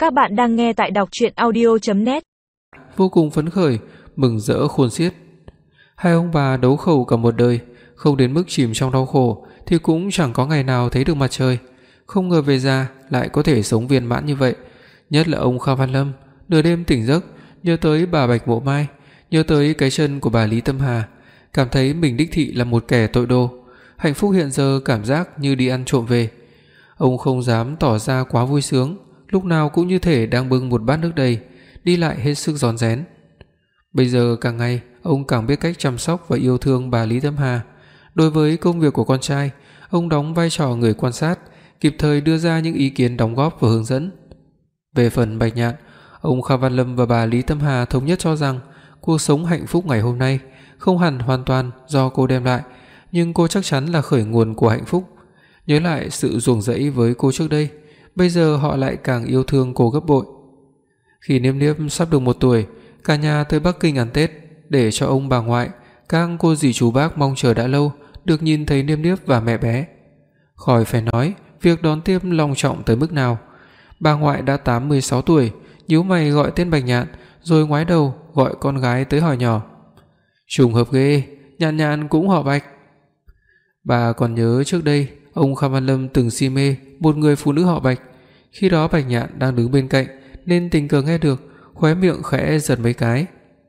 Các bạn đang nghe tại đọc truyện audio.net. Vô cùng phấn khởi, mừng rỡ khôn xiết. Hai ông bà đấu khẩu cả một đời, không đến mức chìm trong đau khổ thì cũng chẳng có ngày nào thấy được mặt trời. Không ngờ về già lại có thể sống viên mãn như vậy. Nhất là ông Kha Văn Lâm, nửa đêm tỉnh giấc, nhớ tới bà Bạch Mộ Mai, nhớ tới cái chân của bà Lý Tâm Hà, cảm thấy mình đích thị là một kẻ tội đồ. Hạnh phúc hiện giờ cảm giác như đi ăn trộm về. Ông không dám tỏ ra quá vui sướng, lúc nào cũng như thể đang bưng một bát nước đầy, đi lại hết sức rón rén. Bây giờ càng ngày, ông càng biết cách chăm sóc và yêu thương bà Lý Tâm Hà. Đối với công việc của con trai, ông đóng vai trò người quan sát, kịp thời đưa ra những ý kiến đóng góp và hướng dẫn. Về phần Bạch Nhạn, ông Kha Văn Lâm và bà Lý Tâm Hà thống nhất cho rằng cuộc sống hạnh phúc ngày hôm nay không hẳn hoàn toàn do cô đem lại, nhưng cô chắc chắn là khởi nguồn của hạnh phúc. Nhớ lại sự ruồng rẫy với cô trước đây, bây giờ họ lại càng yêu thương cô gấp bội. Khi Niếp Niếp sắp được 1 tuổi, cả nhà tới Bắc Kinh ăn Tết để cho ông bà ngoại, các cô dì chú bác mong chờ đã lâu được nhìn thấy Niếp Niếp và mẹ bé. Khỏi phải nói việc đón tiếp long trọng tới mức nào. Bà ngoại đã 86 tuổi, nhíu mày gọi tên Bạch Nhạn, rồi ngoái đầu gọi con gái tới hỏi nhỏ: "Trùng hợp ghê, Nhạn Nhạn cũng họ Bạch." Bà còn nhớ trước đây ông Kha Văn Lâm từng si mê một người phụ nữ họ Bạch. Khi đó Bạch Nhạn đang đứng bên cạnh nên tình cờ nghe được, khóe miệng khẽ giật mấy cái.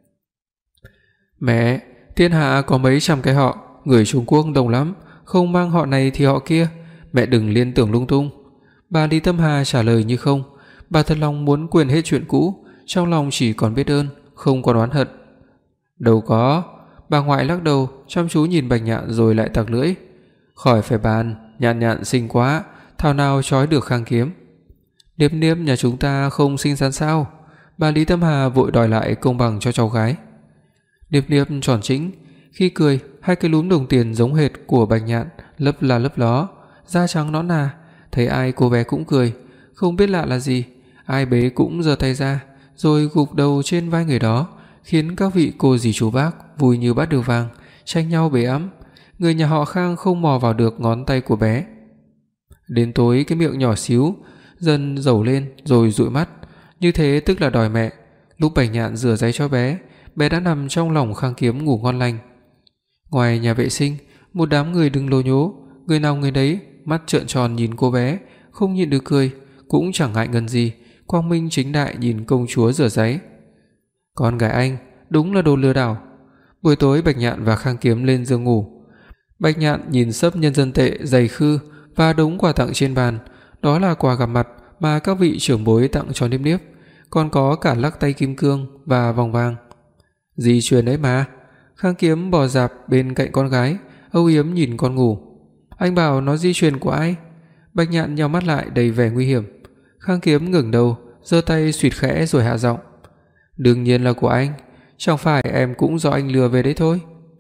"Mẹ, thiên hạ có mấy trăm cái họ, người Trung Quốc đông lắm, không mang họ này thì họ kia, mẹ đừng liên tưởng lung tung." Bà Lý Tâm Hà trả lời như không. Bà thật lòng muốn quên hết chuyện cũ, trong lòng chỉ còn biết ơn, không còn oán hận. "Đâu có." Bà ngoại lắc đầu, chăm chú nhìn Bạch Nhạn rồi lại tặc lưỡi: "Khỏi phải bàn, Nhạn Nhạn xinh quá, thảo nào trói được Khang Kiếm." "Niếp Niếp nhà chúng ta không xinh xắn sao?" Bà Lý Tâm Hà vội đòi lại công bằng cho cháu gái. Niếp Niếp tròn trĩnh, khi cười, hai cái lúm đồng tiền giống hệt của Bạch Nhạn lấp la lấp ló, da trắng nõn nà, thấy ai cô bé cũng cười, không biết lạ là gì, ai bế cũng giơ tay ra, rồi gục đầu trên vai người đó, khiến các vị cô dì chú bác vui như bát được vàng, tranh nhau bế ẵm. Người nhà họ Khang không mò vào được ngón tay của bé. Đến tối cái miệng nhỏ xíu dần dầu lên rồi dụi mắt, như thế tức là đòi mẹ. Lúc Bạch Nhạn rửa ráy cho bé, bé đã nằm trong lòng Khang Kiếm ngủ ngon lành. Ngoài nhà vệ sinh, một đám người đứng lố nhố, người nào người đấy mắt trợn tròn nhìn cô bé, không nhịn được cười, cũng chẳng ngại ngần gì, quang minh chính đại nhìn công chúa rửa ráy. Con gái anh đúng là đồ lừa đảo. Buổi tối Bạch Nhạn và Khang Kiếm lên giường ngủ. Bạch Nhạn nhìn xấp nhân dân tệ dày khư và đống quà tặng trên bàn, đó là quà gặp mặt mà các vị trưởng bối tặng cho Niếp Niếp, còn có cả lắc tay kim cương và vòng vàng. "Di truyền đấy mà." Khang Kiếm bò dạp bên cạnh con gái, âu yếm nhìn con ngủ. "Anh bảo nó di truyền của ai?" Bạch Nhạn nheo mắt lại đầy vẻ nguy hiểm. Khang Kiếm ngẩng đầu, giơ tay suýt khẽ rồi hạ giọng: "Đương nhiên là của anh, chẳng phải em cũng do anh lừa về đấy thôi."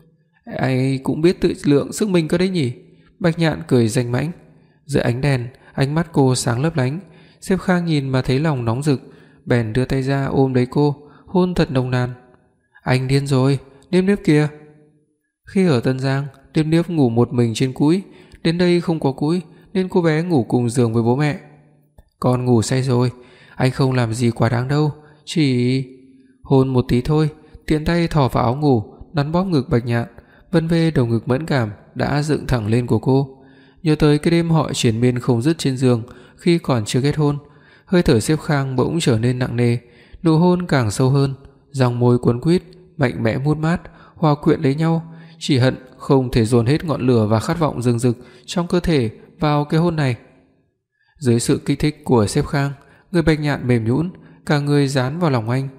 "Anh cũng biết tự lượng sức mình cơ đấy nhỉ?" Bạch Nhạn cười danh mãnh. Dưới ánh đèn, ánh mắt cô sáng lấp lánh. Sếp Khang nhìn mà thấy lòng nóng rực, bèn đưa tay ra ôm lấy cô, hôn thật nồng nàn. "Anh điên rồi, Niếp Niếp kìa." Khi ở Tân Giang, Niếp Niếp ngủ một mình trên cũi, đến đây không có cũi nên cô bé ngủ cùng giường với bố mẹ. "Con ngủ say rồi, anh không làm gì quá đáng đâu, chỉ hôn một tí thôi." Tiện tay thò vào áo ngủ, nắn bóp ngực Bạch Nhạn, vân vê đầu ngực mẫn cảm đã dựng thẳng lên của cô. Nhớ tới cái đêm họ triền miên không dứt trên giường khi còn chưa kết hôn, hơi thở Sếp Khang bỗng trở nên nặng nề, nụ hôn càng sâu hơn, răng môi cuốn quýt, mạnh mẽ mút mát, hòa quyện lấy nhau, chỉ hận không thể dồn hết ngọn lửa và khát vọng rừng rực trong cơ thể vào cái hôn này. Dưới sự kích thích của Sếp Khang, người Bạch Nhạn mềm nhũn, cả người dán vào lòng anh.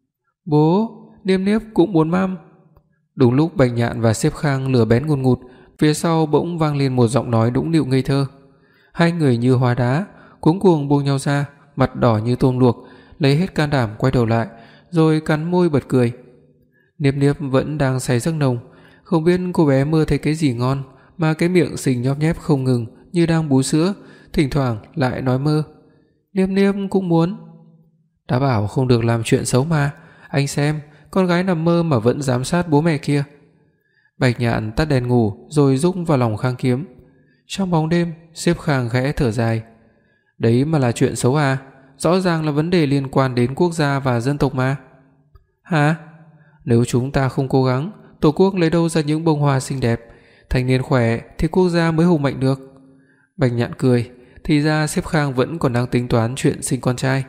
"Bố, Niếp Niếp cũng muốn măm." Đúng lúc Bạch Nhạn và Sếp Khang lửa bén ngùn ngụt, phía sau bỗng vang lên một giọng nói đũng nịu ngây thơ. Hai người như hóa đá, cuống cuồng buông nhau ra, mặt đỏ như tôm luộc, lấy hết can đảm quay đầu lại, rồi cắn môi bật cười. Niếp Niếp vẫn đang say giấc nồng, không biết cô bé mơ thấy cái gì ngon mà cái miệng xinh nhóp nhép không ngừng như đang bú sữa, thỉnh thoảng lại nói mơ. "Niếp Niếp cũng muốn." "Đã bảo không được làm chuyện xấu mà, anh xem, con gái nằm mơ mà vẫn giám sát bố mẹ kia." Bạch Nhạn tắt đèn ngủ rồi rúc vào lòng Khang Kiếm. Trong bóng đêm, Sếp Khang khẽ thở dài. "Đấy mà là chuyện xấu à? rõ ràng là vấn đề liên quan đến quốc gia và dân tộc mà. Hả? Nếu chúng ta không cố gắng, Tổ quốc lấy đâu ra những bông hoa xinh đẹp, thanh niên khỏe thì quốc gia mới hùng mạnh được. Bạch Nhạn cười, thì ra sếp Khang vẫn còn đang tính toán chuyện sinh con trai.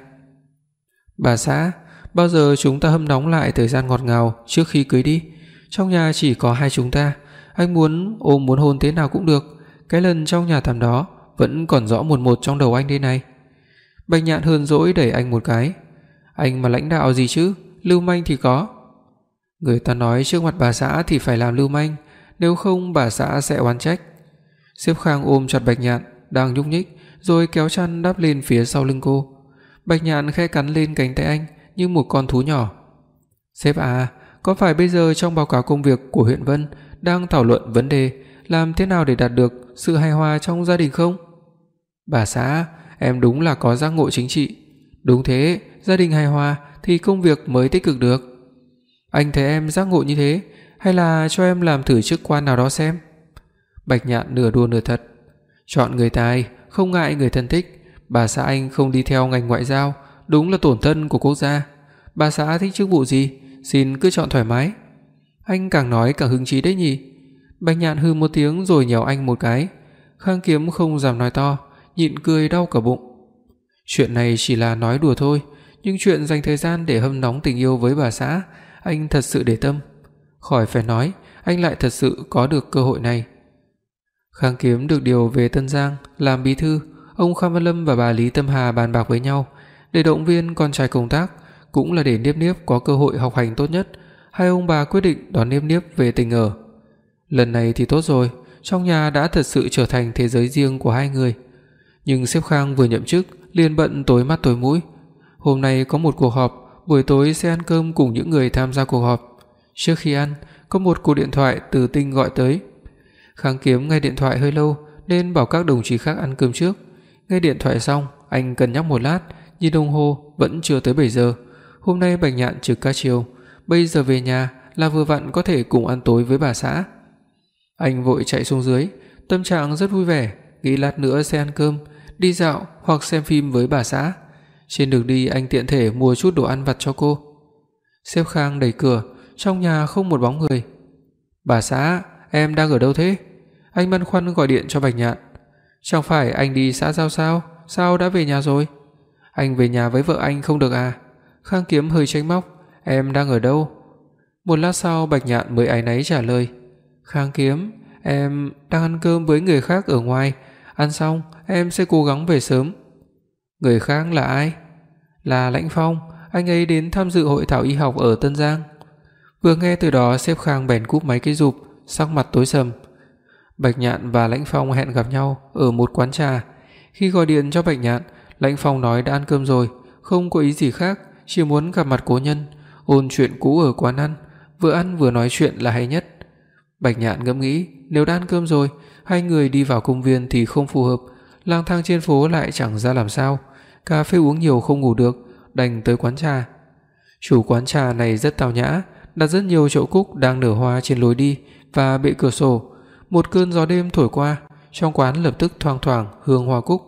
Bà xã, bao giờ chúng ta hâm nóng lại thời gian ngọt ngào trước khi cưới đi. Trong nhà chỉ có hai chúng ta, anh muốn ôm muốn hôn thế nào cũng được. Cái lần trong nhà tắm đó vẫn còn rõ mồn một trong đầu anh đây này. Bạch Nhạn hờn dỗi đẩy anh một cái. Anh mà lãnh đạo gì chứ, lưu manh thì có. Người ta nói trước mặt bà xã thì phải làm lưu manh, nếu không bà xã sẽ oán trách. Sếp Khang ôm chặt Bạch Nhạn đang nhúc nhích, rồi kéo chăn đắp lên phía sau lưng cô. Bạch Nhạn khẽ cắn lên cánh tay anh như một con thú nhỏ. Sếp à, có phải bây giờ trong báo cáo công việc của huyện Vân đang thảo luận vấn đề làm thế nào để đạt được sự hài hòa trong gia đình không? Bà xã, em đúng là có giác ngộ chính trị. Đúng thế, gia đình hài hòa thì công việc mới tích cực được. Anh thấy em giác ngộ như thế, hay là cho em làm thử chức quan nào đó xem? Bạch Nhạn nửa đùa nửa thật. Chọn người tài, không ngại người thân thích. Bà xã anh không đi theo ngành ngoại giao, đúng là tổn thân của quốc gia. Bà xã thích chức vụ gì, xin cứ chọn thoải mái. Anh càng nói càng hứng chí đấy nhỉ? Bạch Nhạn hừ một tiếng rồi nhéo anh một cái. Khang Kiếm không dám nói to, nhịn cười đau cả bụng. Chuyện này chỉ là nói đùa thôi, nhưng chuyện dành thời gian để hâm nóng tình yêu với bà xã, anh thật sự để tâm. Khỏi phải nói, anh lại thật sự có được cơ hội này. Khang Kiếm được điều về Tân Giang làm bí thư. Ông Kha Văn Lâm và bà Lý Tâm Hà bàn bạc với nhau để động viên con trai công tác, cũng là để Niếp Niếp có cơ hội học hành tốt nhất. Hai ông bà quyết định đón Niếp Niếp về tỉnh ở. Lần này thì tốt rồi, trong nhà đã thật sự trở thành thế giới riêng của hai người. Nhưng sếp Khang vừa nhậm chức liền bận tối mắt tối mũi. Hôm nay có một cuộc họp, buổi tối sẽ ăn cơm cùng những người tham gia cuộc họp. Trước khi ăn, có một cuộc điện thoại từ Tinh gọi tới. Khang Kiếm nghe điện thoại hơi lâu nên bảo các đồng chí khác ăn cơm trước. Nghe điện thoại xong, anh cân nhắc một lát, nhìn đồng hồ vẫn chưa tới 7 giờ. Hôm nay Bạch Nhạn trực ca chiều, bây giờ về nhà là vừa vặn có thể cùng ăn tối với bà xã. Anh vội chạy xuống dưới, tâm trạng rất vui vẻ, nghĩ lát nữa sẽ ăn cơm, đi dạo hoặc xem phim với bà xã. Trên đường đi anh tiện thể mua chút đồ ăn vặt cho cô. Sếp Khang đẩy cửa, trong nhà không một bóng người. Bà xã, em đang ở đâu thế? Anh băn khoăn gọi điện cho Bạch Nhạn. Chẳng phải anh đi xã giao sao? Sao đã về nhà rồi? Anh về nhà với vợ anh không được à? Khang Kiếm hơi trách móc. Em đang ở đâu? Một lát sau Bạch Nhạn mới áy náy trả lời. Khang Kiếm, em đang ăn cơm với người khác ở ngoài. Ăn xong em sẽ cố gắng về sớm. Người khác là ai? Là Lãnh Phong. Anh ấy đến tham dự hội thảo y học ở Tân Giang. Vừa nghe từ đó sếp Khang bèn cúp máy cái rụp, sắc mặt tối sầm. Bạch Nhạn và Lãnh Phong hẹn gặp nhau ở một quán trà. Khi gọi điện cho Bạch Nhạn, Lãnh Phong nói đã ăn cơm rồi, không có ý gì khác, chỉ muốn gặp mặt cố nhân, ôn chuyện cũ ở quán ăn vừa nói chuyện là hay nhất. Bạch Nhạn ngẫm nghĩ, nếu đã ăn cơm rồi, hai người đi vào công viên thì không phù hợp, lang thang trên phố lại chẳng ra làm sao, cà phê uống nhiều không ngủ được, đành tới quán trà. Chủ quán trà này rất tao nhã, đặt rất nhiều chậu cúc đang nở hoa trên lối đi và bệ cửa sổ. Một cơn gió đêm thổi qua, trong quán lập tức thoang thoảng hương hoa cúc.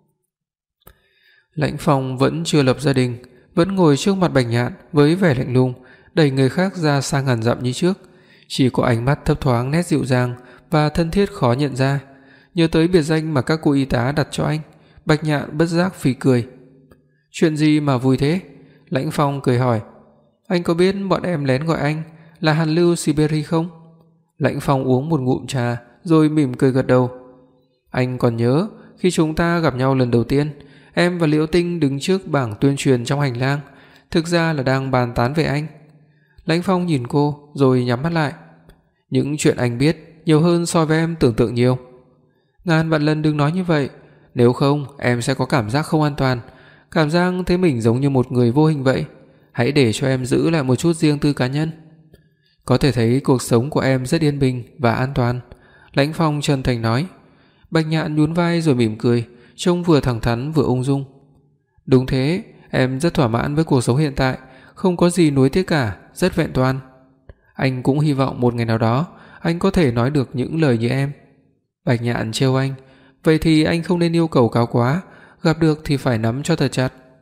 Lãnh Phong vẫn chưa lập gia đình, vẫn ngồi trước mặt Bạch Nhạn với vẻ lạnh lùng, đẩy người khác ra xa ngàn dặm như trước, chỉ có ánh mắt thấp thoáng nét dịu dàng và thân thiết khó nhận ra. Nhớ tới biệt danh mà các cô y tá đặt cho anh, Bạch Nhạn bất giác phì cười. Chuyện gì mà vui thế? Lãnh Phong cười hỏi. Anh có biết bọn em lén gọi anh là Hàn Lưu Siberia không? Lãnh Phong uống một ngụm trà rồi mỉm cười gật đầu. Anh còn nhớ khi chúng ta gặp nhau lần đầu tiên, em và Liễu Tinh đứng trước bảng tuyên truyền trong hành lang, thực ra là đang bàn tán về anh. Lãnh Phong nhìn cô rồi nhắm mắt lại. Những chuyện anh biết nhiều hơn so với em tưởng tượng nhiều. Ngàn vạn lần đừng nói như vậy, nếu không em sẽ có cảm giác không an toàn, cảm giác thấy mình giống như một người vô hình vậy. Hãy để cho em giữ lại một chút riêng tư cá nhân. Có thể thấy cuộc sống của em rất yên bình và an toàn, Lãnh Phong chân thành nói. Bạch Nhạn nhún vai rồi mỉm cười, trông vừa thẳng thắn vừa ung dung. Đúng thế, em rất thỏa mãn với cuộc sống hiện tại, không có gì nuối tiếc cả, rất vẹn toàn. Anh cũng hy vọng một ngày nào đó anh có thể nói được những lời như em. Bạch Nhạn trêu anh. Vậy thì anh không nên yêu cầu cao quá, gặp được thì phải nắm cho thật chặt.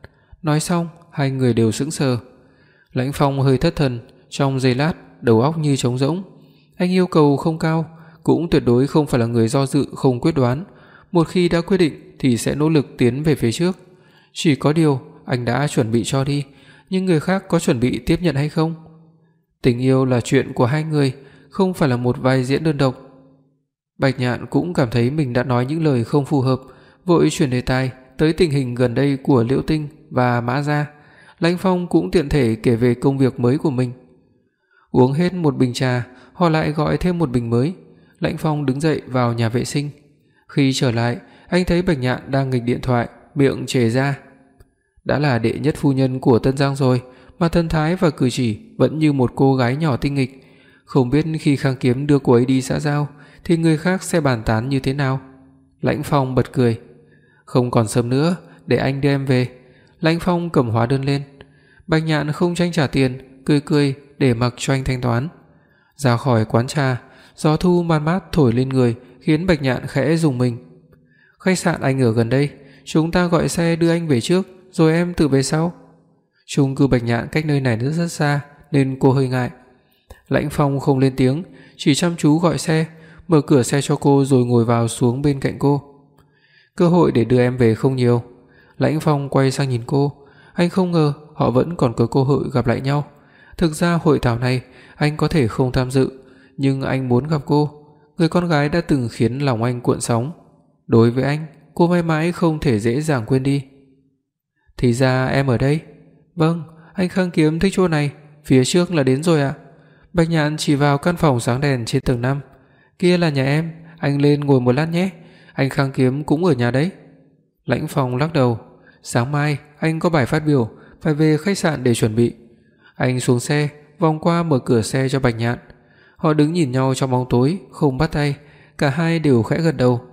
Nói xong, hai người đều sững sờ. Lãnh Phong hơi thất thần, trong giây lát, đầu óc như trống rỗng. Anh yêu cầu không cao, cũng tuyệt đối không phải là người do dự không quyết đoán, một khi đã quyết định thì sẽ nỗ lực tiến về phía trước. Chỉ có điều, anh đã chuẩn bị cho đi, nhưng người khác có chuẩn bị tiếp nhận hay không? Tình yêu là chuyện của hai người, không phải là một vai diễn đơn độc. Bạch Nhạn cũng cảm thấy mình đã nói những lời không phù hợp, vội chuyển đề tài tới tình hình gần đây của Liễu Tinh và Mã gia. Lãnh Phong cũng tiện thể kể về công việc mới của mình. Uống hết một bình trà, họ lại gọi thêm một bình mới. Lãnh Phong đứng dậy vào nhà vệ sinh. Khi trở lại, anh thấy Bạch Nhạn đang nghịch điện thoại, miệng chề ra. Đã là đệ nhất phu nhân của Tân Giang rồi, mà thân thái và cử chỉ vẫn như một cô gái nhỏ tinh nghịch. Không biết khi Khang Kiếm đưa cô ấy đi xã giao thì người khác sẽ bàn tán như thế nào. Lãnh Phong bật cười. Không còn sớm nữa, để anh đưa em về. Lãnh Phong cầm hóa đơn lên. Bạch Nhạn không tranh trả tiền, cười cười để mặc cho anh thanh toán. Ra khỏi quán trà, gió thu man mát thổi lên người khiến Bạch Nhạn khẽ rùng mình. Khách sạn anh ở gần đây, chúng ta gọi xe đưa anh về trước, rồi em tự về sau. Chung cư Bạch Nhạn cách nơi này rất xa nên cô hơi ngại. Lãnh Phong không lên tiếng, chỉ chăm chú gọi xe, mở cửa xe cho cô rồi ngồi vào xuống bên cạnh cô. Cơ hội để đưa em về không nhiều. Lãnh Phong quay sang nhìn cô, anh không ngờ họ vẫn còn có cơ hội gặp lại nhau. Thực ra hội thảo này anh có thể không tham dự, nhưng anh muốn gặp cô, người con gái đã từng khiến lòng anh cuộn sóng. Đối với anh, cô mãi mãi không thể dễ dàng quên đi. Thì ra em ở đây. Vâng, anh Khang Kiếm thích chỗ này, phía trước là đến rồi ạ. Bạch Nhạn chỉ vào căn phòng sáng đèn trên tầng 5. Kia là nhà em, anh lên ngồi một lát nhé. Anh Khang Kiếm cũng ở nhà đấy. Lãnh Phong lắc đầu. Sáng mai anh có bài phát biểu, phải về khách sạn để chuẩn bị. Anh xuống xe, vòng qua mở cửa xe cho Bạch Nhạn. Họ đứng nhìn nhau trong bóng tối, không bắt tay, cả hai đều khẽ gật đầu.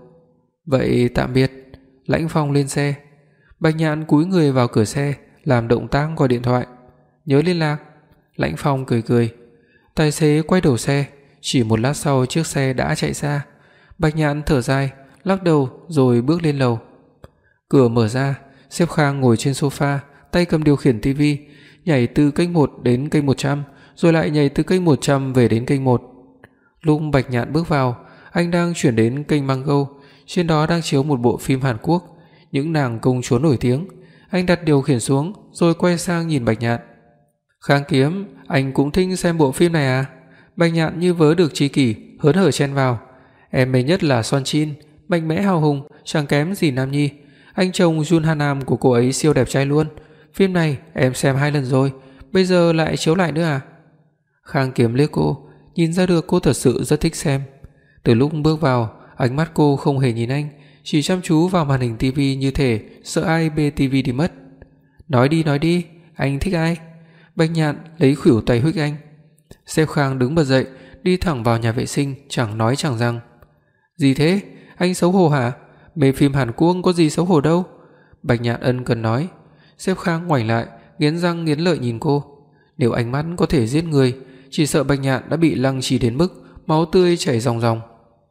Vậy tạm biệt. Lãnh Phong lên xe. Bạch Nhạn cúi người vào cửa xe, làm động tác gọi điện thoại. Nhớ liên lạc. Lãnh Phong cười cười. Tài xế quay đầu xe, chỉ một lát sau chiếc xe đã chạy xa. Bạch Nhạn thở dài, lắc đầu rồi bước lên lầu. Cửa mở ra, Sếp Khang ngồi trên sofa, tay cầm điều khiển tivi, nhảy từ kênh 1 đến kênh 100, rồi lại nhảy từ kênh 100 về đến kênh 1. Lúc Bạch Nhạn bước vào, anh đang chuyển đến kênh Mango, trên đó đang chiếu một bộ phim Hàn Quốc, những nàng công chúa nổi tiếng. Anh đặt điều khiển xuống rồi quay sang nhìn Bạch Nhạn. Khang Kiếm, anh cũng thích xem bộ phim này à? Bạch Nhạn như vớ được tri kỷ, hớn hở chen vào. Em mê nhất là Son Chin, mạnh mẽ hào hùng, chẳng kém gì Nam Nhi. Anh chồng Jun Hanam của cô ấy siêu đẹp trai luôn. Phim này em xem 2 lần rồi, bây giờ lại chiếu lại nữa à? Khang Kiếm liếc cô, nhìn ra được cô thật sự rất thích xem. Từ lúc bước vào, ánh mắt cô không hề nhìn anh, chỉ chăm chú vào màn hình tivi như thể sợ ai bê tivi đi mất. Nói đi, anh thích ai? Bạch Nhạn lấy khuỷu tay huých anh. Sếp Khang đứng bật dậy, đi thẳng vào nhà vệ sinh, chẳng nói chẳng rằng. Gì thế? Anh xấu hổ hả? Mê phim Hàn Quốc có gì xấu hổ đâu. Bạch Nhạn ân cần nói. Sếp Khang ngoảnh lại, nghiến răng nghiến lợi nhìn cô. Nếu ánh mắt có thể giết người, chỉ sợ Bạch Nhạn đã bị lăng trì đến mức máu tươi chảy ròng ròng.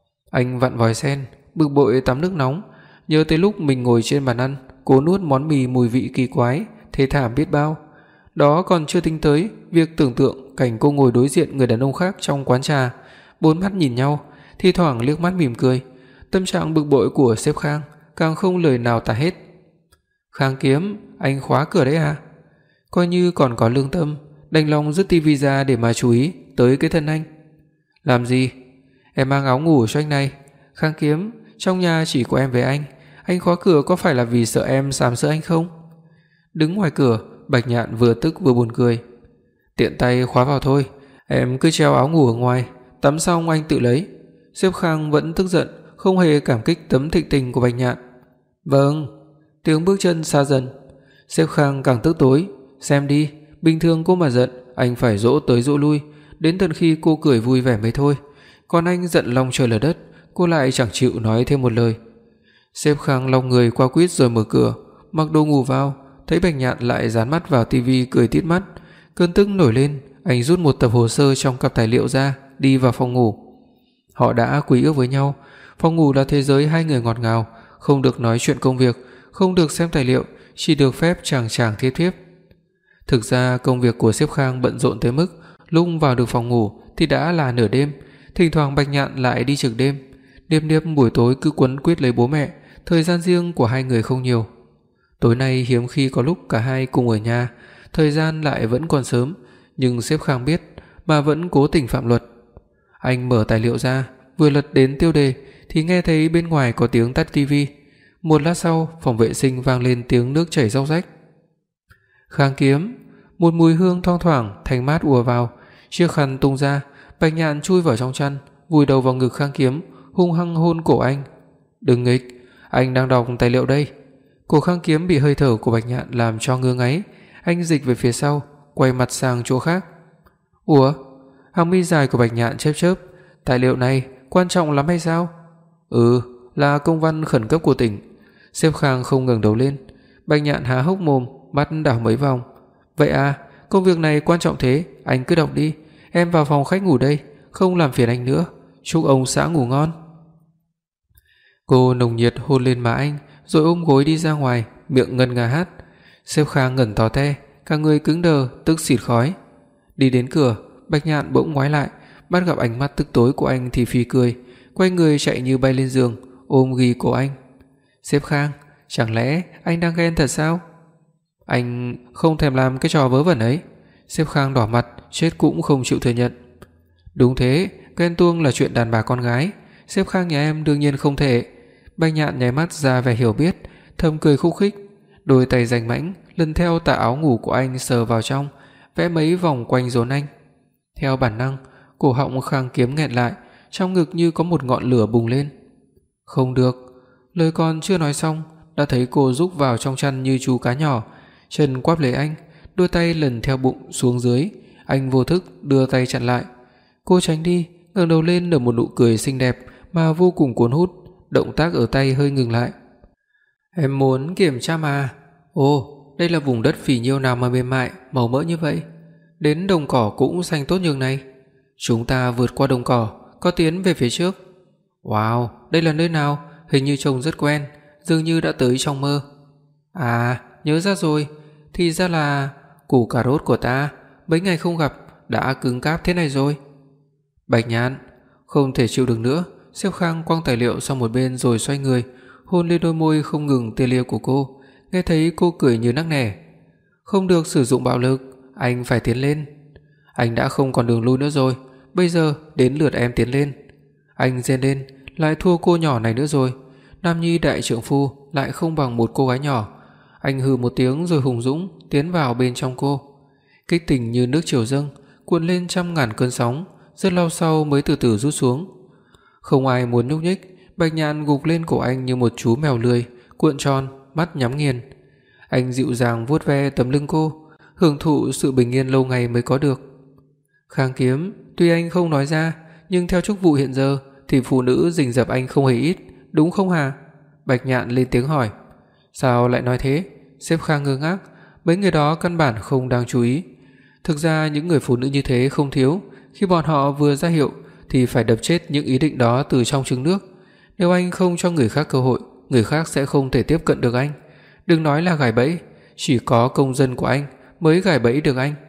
Anh vặn vòi sen, bực bội tắm nước nóng, nhớ tới lúc mình ngồi trên bàn ăn, cố nuốt món mì mùi vị kỳ quái, thê thảm biết bao. Đó còn chưa tính tới việc tưởng tượng cảnh cô ngồi đối diện người đàn ông khác trong quán trà, bốn mắt nhìn nhau, thi thoảng liếc mắt mỉm cười. Tâm trạng bực bội của sếp Khang càng không lời nào tả hết. Khang Kiếm, anh khóa cửa đấy à? Coi như còn có lương tâm, đành lòng rút tivi ra để mà chú ý tới cái thân anh. Làm gì? Em mang áo ngủ cho anh này. Khang Kiếm, trong nhà chỉ có em với anh khóa cửa có phải là vì sợ em sàm sỡ anh không? Đứng ngoài cửa, Bạch Nhạn vừa tức vừa buồn cười. Tiện tay khóa vào thôi, em cứ treo áo ngủ ở ngoài, tắm xong anh tự lấy. Sếp Khang vẫn tức giận, không hề cảm kích tấm thịnh tình của Bạch Nhạn. Vâng. Tiếng bước chân xa dần. Sếp Khang càng tức tối. Xem đi, bình thường cô mà giận, anh phải dỗ tới dỗ lui, đến tận khi cô cười vui vẻ mới thôi. Còn anh giận long trời lở đất, cô lại chẳng chịu nói thêm một lời. Sếp Khang long người qua quýt rồi mở cửa, mặc đồ ngủ vào, thấy Bạch Nhạn lại dán mắt vào tivi cười tít mắt. Cơn tức nổi lên, anh rút một tập hồ sơ trong cặp tài liệu ra, đi vào phòng ngủ. Họ đã quy ước với nhau, phòng ngủ là thế giới hai người ngọt ngào, không được nói chuyện công việc, không được xem tài liệu, chỉ được phép chàng chàng thiếp thiếp. Thực ra công việc của sếp Khang bận rộn tới mức lúc vào được phòng ngủ thì đã là nửa đêm, thỉnh thoảng Bạch Nhạn lại đi trực đêm. Đêm đêm buổi tối cứ quấn quýt lấy bố mẹ, thời gian riêng của hai người không nhiều. Tối nay hiếm khi có lúc cả hai cùng ở nhà, thời gian lại vẫn còn sớm, nhưng sếp Khang biết mà vẫn cố tình phạm luật. Anh mở tài liệu ra, vừa lật đến tiêu đề thì nghe thấy bên ngoài có tiếng tắt tivi. Một lát sau, phòng vệ sinh vang lên tiếng nước chảy róc rách. Khang Kiếm, một mùi hương thoang thoảng thanh mát ùa vào, chiếc khăn tung ra, Bạch Nhạn chui vào trong chăn, vùi đầu vào ngực Khang Kiếm, hung hăng hôn cổ anh. "Đừng nghịch, anh đang đọc tài liệu đây." Cổ Khang Kiếm bị hơi thở của Bạch Nhạn làm cho ngứa ngáy, anh dịch về phía sau, quay mặt sang chỗ khác. "Ủa?" Hàng mi dài của Bạch Nhạn chớp chớp, "Tài liệu này quan trọng lắm hay sao?" "Ừ, là công văn khẩn cấp của tỉnh." Sếp Khang không ngẩng đầu lên. Bạch Nhạn há hốc mồm, mắt đảo mấy vòng. "Vậy à, công việc này quan trọng thế, anh cứ đọc đi, em vào phòng khách ngủ đây, không làm phiền anh nữa. Chúc ông xã ngủ ngon." Cô nồng nhiệt hôn lên má anh, rồi ôm gối đi ra ngoài, miệng ngân nga hát. Sếp Khang ngẩn tó te, cả người cứng đờ, tức xịt khói. Đi đến cửa, Bạch Nhạn bỗng ngoái lại, bắt gặp ánh mắt tức tối của anh thì phì cười, quay người chạy như bay lên giường, ôm ghì cổ anh. "Sếp Khang, chẳng lẽ anh đang ghen thật sao?" "Anh không thèm làm cái trò vớ vẩn ấy." Sếp Khang đỏ mặt, chết cũng không chịu thừa nhận. "Đúng thế, ghen tuông là chuyện đàn bà con gái, sếp Khang nhà em đương nhiên không thể." Bạch Nhạn nháy mắt ra vẻ hiểu biết, thầm cười khúc khích, đôi tay rành mãnh lần theo tà áo ngủ của anh sờ vào trong, vẽ mấy vòng quanh rốn anh. Theo bản năng, cổ họng Khang Kiếm nghẹn lại, trong ngực như có một ngọn lửa bùng lên. "Không được." Lời còn chưa nói xong, đã thấy cô rúc vào trong chăn như chú cá nhỏ, chân quắp lấy anh, đôi tay lần theo bụng xuống dưới, anh vô thức đưa tay chặn lại. Cô tránh đi, ngẩng đầu lên nở một nụ cười xinh đẹp mà vô cùng cuốn hút, động tác ở tay hơi ngừng lại. "Em muốn kiểm tra mà. Ồ, đây là vùng đất phì nhiêu nào mà mềm mại, màu mỡ như vậy? Đến đồng cỏ cũng xanh tốt nhường này. Chúng ta vượt qua đồng cỏ, có tiến về phía trước. Wow, đây là nơi nào? Hình như trông rất quen, dường như đã tới trong mơ. À, nhớ ra rồi, thì ra là củ cà rốt của ta, mấy ngày không gặp đã cứng cáp thế này rồi." Bạch Nhạn không thể chịu được nữa, sếp Khang quăng tài liệu sang một bên rồi xoay người, hôn lên đôi môi không ngừng tê lia của cô. Nghe thấy cô cười như nắc nẻ. "Không được sử dụng bạo lực, anh phải tiến lên. Anh đã không còn đường lui nữa rồi, bây giờ đến lượt em tiến lên." Anh rên lên, lại thua cô nhỏ này nữa rồi. Nam nhi đại trượng phu lại không bằng một cô gái nhỏ. Anh hừ một tiếng rồi hùng dũng tiến vào bên trong cô. Kích tình như nước triều dâng, cuộn lên trăm ngàn cơn sóng, rất lâu sau mới từ từ rút xuống. Không ai muốn nhúc nhích, Bạch Nhạn gục lên cổ anh như một chú mèo lười, cuộn tròn, mắt nhắm nghiền. Anh dịu dàng vuốt ve tấm lưng cô, hưởng thụ sự bình yên lâu ngày mới có được. Khang Kiếm, tuy anh không nói ra, nhưng theo chức vụ hiện giờ thì phụ nữ rình rập anh không hề ít, đúng không hả? Bạch Nhạn lên tiếng hỏi. Sao lại nói thế? Sếp Khang ngơ ngác, mấy người đó căn bản không đáng chú ý. Thực ra những người phụ nữ như thế không thiếu, khi bọn họ vừa ra hiệu thì phải đập chết những ý định đó từ trong trứng nước. Nếu anh không cho người khác cơ hội, người khác sẽ không thể tiếp cận được anh. Đừng nói là gài bẫy, chỉ có công dân của anh mới gài bẫy được anh.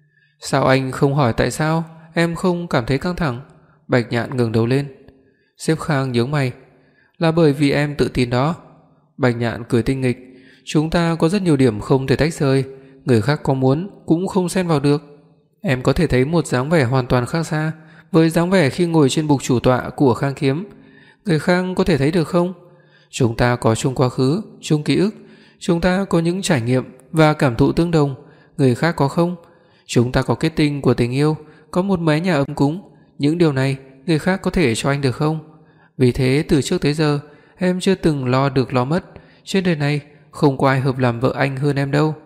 Sao anh không hỏi tại sao em không cảm thấy căng thẳng? Bạch Nhạn ngẩng đầu lên. Sếp Khang nhướng mày. Là bởi vì em tự tin đó. Bạch Nhạn cười tinh nghịch. Chúng ta có rất nhiều điểm không thể tách rời, người khác có muốn cũng không xen vào được. Em có thể thấy một dáng vẻ hoàn toàn khác xa với dáng vẻ khi ngồi trên bục chủ tọa của Khang Kiếm. Người khác có thể thấy được không? Chúng ta có chung quá khứ, chung ký ức, chúng ta có những trải nghiệm và cảm thụ tương đồng, người khác có không? Chúng ta có kết tinh của tình yêu, có một mái nhà ấm cúng, những điều này người khác có thể cho anh được không? Vì thế từ trước tới giờ em chưa từng lo được lo mất, trên đời này không có ai hợp làm vợ anh hơn em đâu.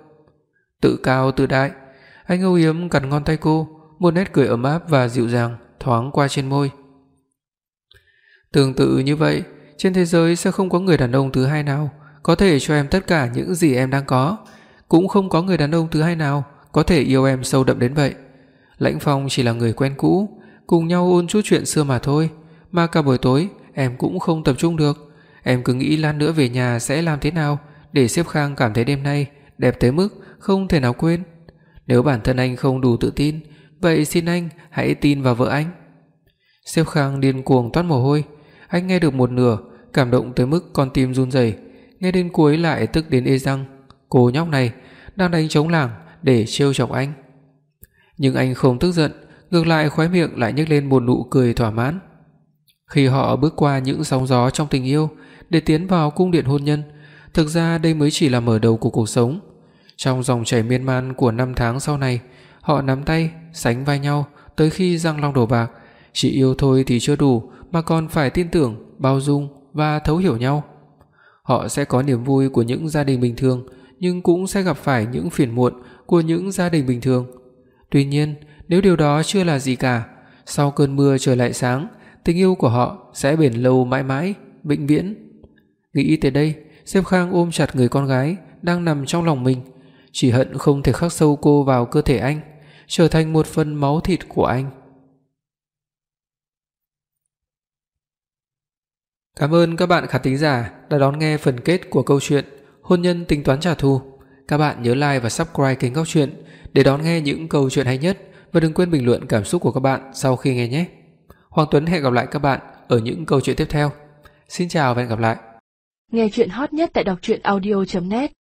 Tự cao tự đại. Anh âu yếm cắn ngón tay cô, một nét cười ấm áp và dịu dàng thoáng qua trên môi. Tương tự như vậy, trên thế giới sẽ không có người đàn ông thứ hai nào có thể cho em tất cả những gì em đang có, cũng không có người đàn ông thứ hai nào có thể yêu em sâu đậm đến vậy. Lãnh Phong chỉ là người quen cũ, cùng nhau ôn chút chuyện xưa mà thôi, mà cả buổi tối em cũng không tập trung được. Em cứ nghĩ lát nữa về nhà sẽ làm thế nào để Xếp Khang cảm thấy đêm nay đẹp tới mức không thể nào quên. Nếu bản thân anh không đủ tự tin, vậy xin anh hãy tin vào vợ anh. Xếp Khang điên cuồng toát mồ hôi. Anh nghe được một nửa, cảm động tới mức con tim run rẩy, nghe đến cuối lại tức đến ê răng. Cô nhóc này đang đánh trống lảng để trêu chọc anh. Nhưng anh không tức giận, ngược lại khóe miệng lại nhếch lên một nụ cười thỏa mãn. Khi họ bước qua những sóng gió trong tình yêu để tiến vào cung điện hôn nhân, thực ra đây mới chỉ là mở đầu của cuộc sống. Trong dòng chảy miên man của năm tháng sau này, họ nắm tay, sánh vai nhau tới khi răng long đổ bạc. Chỉ yêu thôi thì chưa đủ, mà còn phải tin tưởng, bao dung và thấu hiểu nhau. Họ sẽ có niềm vui của những gia đình bình thường, nhưng cũng sẽ gặp phải những phiền muộn của những gia đình bình thường. Tuy nhiên, nếu điều đó chưa là gì cả, sau cơn mưa trời lại sáng, tình yêu của họ sẽ bền lâu mãi mãi, vĩnh viễn. Nghĩ tới đây, Xếp Khang ôm chặt người con gái đang nằm trong lòng mình, chỉ hận không thể khắc sâu cô vào cơ thể anh, trở thành một phần máu thịt của anh. Cảm ơn các bạn khán thính giả đã đón nghe phần kết của câu chuyện Hôn nhân tính toán trả thù. Các bạn nhớ like và subscribe kênh Góc Truyện để đón nghe những câu chuyện hay nhất, và đừng quên bình luận cảm xúc của các bạn sau khi nghe nhé. Hoàng Tuấn hẹn gặp lại các bạn ở những câu chuyện tiếp theo. Xin chào và hẹn gặp lại. Nghe chuyện hot nhất tại đọc truyện audio.net